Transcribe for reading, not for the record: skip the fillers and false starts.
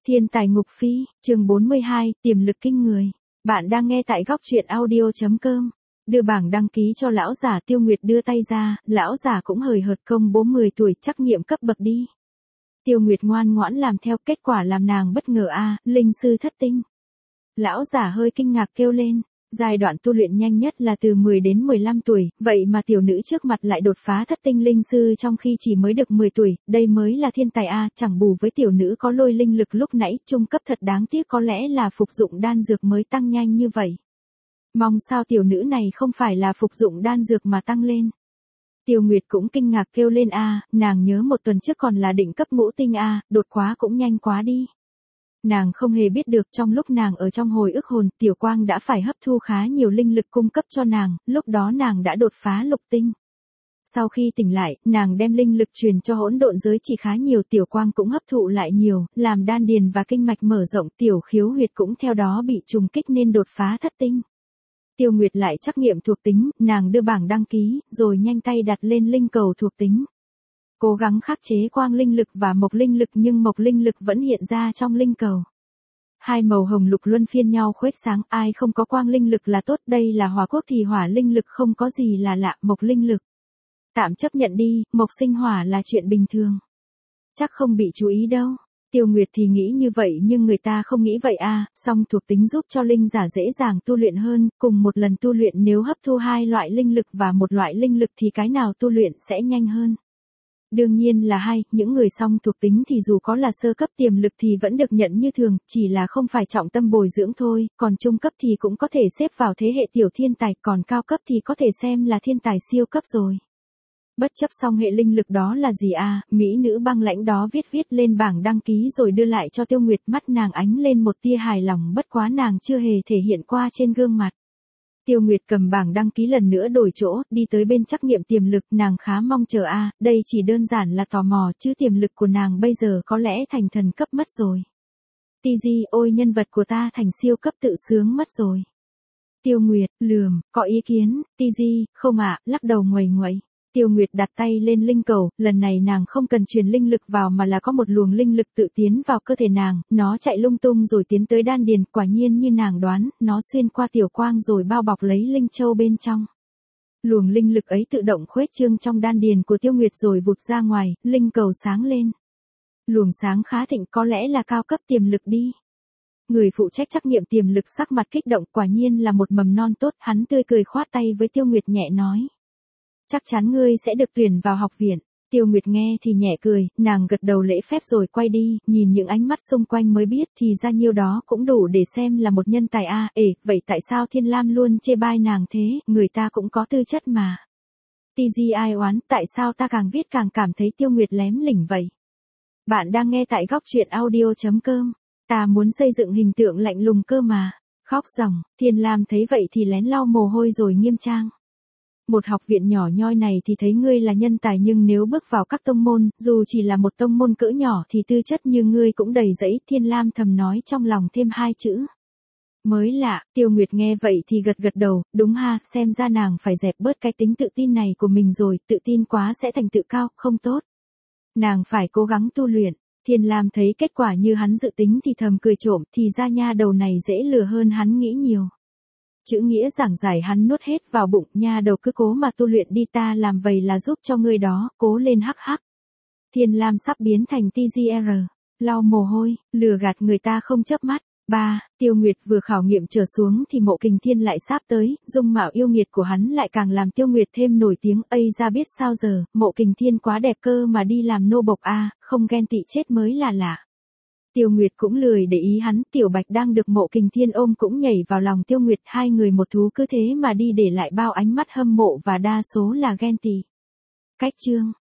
Thiên tài ngục phi, chương 42, tiềm lực kinh người. Bạn đang nghe tại góc truyện audio.com. Đưa bảng đăng ký cho lão giả. Tiêu Nguyệt đưa tay ra, lão giả cũng hời hợt công bố 10 tuổi trắc nghiệm cấp bậc đi. Tiêu Nguyệt ngoan ngoãn làm theo, kết quả làm nàng bất ngờ linh sư thất tinh. Lão giả hơi kinh ngạc kêu lên. Giai đoạn tu luyện nhanh nhất là từ 10 đến 15 tuổi, vậy mà tiểu nữ trước mặt lại đột phá thất tinh linh sư trong khi chỉ mới được 10 tuổi, đây mới là thiên tài chẳng bù với tiểu nữ có lôi linh lực lúc nãy, trung cấp thật đáng tiếc, có lẽ là phục dụng đan dược mới tăng nhanh như vậy. Mong sao tiểu nữ này không phải là phục dụng đan dược mà tăng lên. Tiêu Nguyệt cũng kinh ngạc kêu lên nàng nhớ một tuần trước còn là định cấp ngũ tinh đột quá cũng nhanh quá đi. Nàng không hề biết được trong lúc nàng ở trong hồi ức hồn, Tiểu Quang đã phải hấp thu khá nhiều linh lực cung cấp cho nàng, lúc đó nàng đã đột phá lục tinh. Sau khi tỉnh lại, nàng đem linh lực truyền cho hỗn độn giới chỉ khá nhiều, Tiểu Quang cũng hấp thụ lại nhiều, làm đan điền và kinh mạch mở rộng, tiểu khiếu huyệt cũng theo đó bị trùng kích nên đột phá thất tinh. Tiêu Nguyệt lại trắc nghiệm thuộc tính, nàng đưa bảng đăng ký, rồi nhanh tay đặt lên linh cầu thuộc tính. Cố gắng khắc chế quang linh lực và mộc linh lực nhưng mộc linh lực vẫn hiện ra trong linh cầu. Hai màu hồng lục luân phiên nhau khuếch sáng, ai không có quang linh lực là tốt, đây là hỏa quốc thì hỏa linh lực không có gì là lạ, mộc linh lực. Tạm chấp nhận đi, mộc sinh hỏa là chuyện bình thường. Chắc không bị chú ý đâu. Tiêu Nguyệt thì nghĩ như vậy nhưng người ta không nghĩ vậy song thuộc tính giúp cho linh giả dễ dàng tu luyện hơn, cùng một lần tu luyện nếu hấp thu hai loại linh lực và một loại linh lực thì cái nào tu luyện sẽ nhanh hơn. Đương nhiên là những người song thuộc tính thì dù có là sơ cấp tiềm lực thì vẫn được nhận như thường, chỉ là không phải trọng tâm bồi dưỡng thôi, còn trung cấp thì cũng có thể xếp vào thế hệ tiểu thiên tài, còn cao cấp thì có thể xem là thiên tài siêu cấp rồi. Bất chấp song hệ linh lực đó là gì mỹ nữ băng lãnh đó viết lên bảng đăng ký rồi đưa lại cho Tiêu Nguyệt, mắt nàng ánh lên một tia hài lòng, bất quá nàng chưa hề thể hiện qua trên gương mặt. Tiêu Nguyệt cầm bảng đăng ký lần nữa đổi chỗ, đi tới bên trắc nghiệm tiềm lực, nàng khá mong chờ đây chỉ đơn giản là tò mò chứ tiềm lực của nàng bây giờ có lẽ thành thần cấp mất rồi. TG, ôi nhân vật của ta thành siêu cấp tự sướng mất rồi. Tiêu Nguyệt, có ý kiến, TG, không lắc đầu nguầy nguậy. Tiêu Nguyệt đặt tay lên linh cầu, lần này nàng không cần truyền linh lực vào mà là có một luồng linh lực tự tiến vào cơ thể nàng, nó chạy lung tung rồi tiến tới đan điền, quả nhiên như nàng đoán, nó xuyên qua Tiểu Quang rồi bao bọc lấy linh châu bên trong. Luồng linh lực ấy tự động khuếch trương trong đan điền của Tiêu Nguyệt rồi vụt ra ngoài, linh cầu sáng lên. Luồng sáng khá thịnh, có lẽ là cao cấp tiềm lực đi. Người phụ trách trắc nghiệm tiềm lực sắc mặt kích động, quả nhiên là một mầm non tốt, hắn tươi cười khoát tay với Tiêu Nguyệt nhẹ nói. Chắc chắn ngươi sẽ được tuyển vào học viện. Tiêu Nguyệt nghe thì nhẹ cười, nàng gật đầu lễ phép rồi quay đi, nhìn những ánh mắt xung quanh mới biết thì ra nhiêu đó cũng đủ để xem là một nhân tài vậy tại sao Thiên Lam luôn chê bai nàng thế, người ta cũng có tư chất mà. TG ai oán, tại sao ta càng viết càng cảm thấy Tiêu Nguyệt lém lỉnh vậy? Bạn đang nghe tại góc truyện audio.com, ta muốn xây dựng hình tượng lạnh lùng cơ mà. Khóc ròng, Thiên Lam thấy vậy thì lén lau mồ hôi rồi nghiêm trang. Một học viện nhỏ nhoi này thì thấy ngươi là nhân tài nhưng nếu bước vào các tông môn, dù chỉ là một tông môn cỡ nhỏ thì tư chất như ngươi cũng đầy rẫy, Thiên Lam thầm nói trong lòng thêm hai chữ. Mới lạ, Tiêu Nguyệt nghe vậy thì gật đầu, đúng xem ra nàng phải dẹp bớt cái tính tự tin này của mình rồi, tự tin quá sẽ thành tự cao, không tốt. Nàng phải cố gắng tu luyện. Thiên Lam thấy kết quả như hắn dự tính thì thầm cười trộm, thì ra nha đầu này dễ lừa hơn hắn nghĩ nhiều. Chữ nghĩa giảng giải hắn nuốt hết vào bụng, nha đầu cứ cố mà tu luyện đi, ta làm vậy là giúp cho ngươi đó, cố lên hắc. Thiên Lam sắp biến thành TGR, lau mồ hôi, lừa gạt người ta không chớp mắt. Tiêu Nguyệt vừa khảo nghiệm trở xuống thì Mộ Kình Thiên lại sắp tới, dung mạo yêu nghiệt của hắn lại càng làm Tiêu Nguyệt thêm nổi tiếng, ra biết sao giờ, Mộ Kình Thiên quá đẹp cơ mà đi làm nô bộc không ghen tị chết mới là lạ. Tiêu Nguyệt cũng lười để ý hắn, Tiểu Bạch đang được Mộ Kình Thiên ôm cũng nhảy vào lòng Tiêu Nguyệt, hai người một thú cứ thế mà đi để lại bao ánh mắt hâm mộ và đa số là ghen tị. Cách chương